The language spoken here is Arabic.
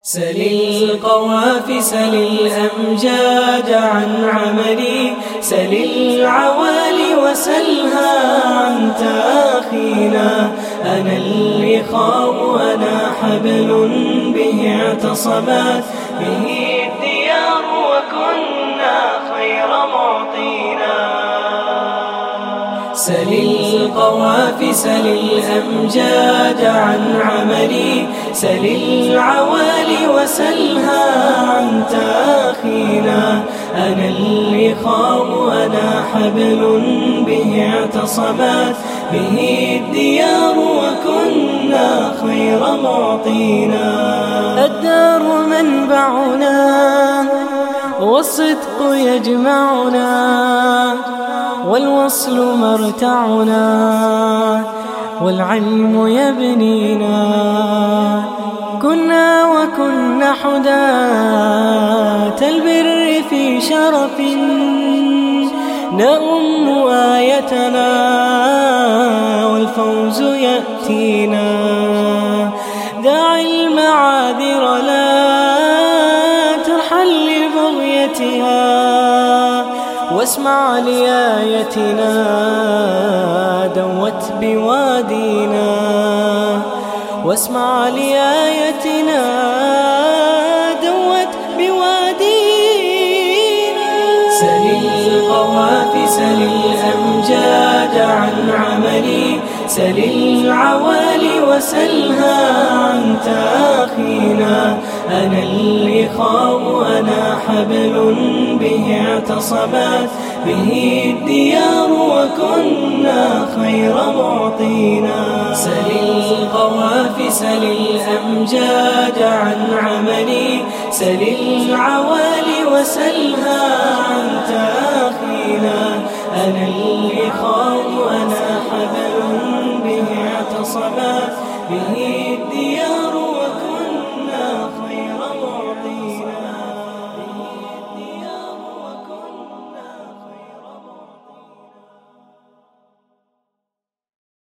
سل القوافي سل الأمجاد عن عملي، سل العوالي وسلها عن تأخينا. أنا اللخام أنا حبل به اعتصمت به الديار وكنا خير معطينا. سل القوافي سل الأمجاد عن عملي، سل العوالي وسلها عن تأخينا. أنا اللخام أنا حبل به اعتصمت به الديار وكنا خير معطينا. الدار منبعنا والصدق يجمعنا، والوصل مرتعنا والعلم يبنينا. كنا وكنا حداة البر في شرف، نؤم آيتنا والفوز يأتينا. دع المعاذر لا ترحل لبغيتها، واسمع لآيتنا دوت بوادينا. واسمع لآيتنا دوت بوادينا. سل القوافي سل الأمجاد عن عملي، سل العوالي وسلها عن تأخينا. أنا اللخام أنا حبل به اعتصمت به الديار وكنا خير معطينا. سل القوافي سل الأمجاد عن عملي، سل العوالي وسلها عن تأخينا. أنا اللخام أنا حبل به اعتصمت به الديار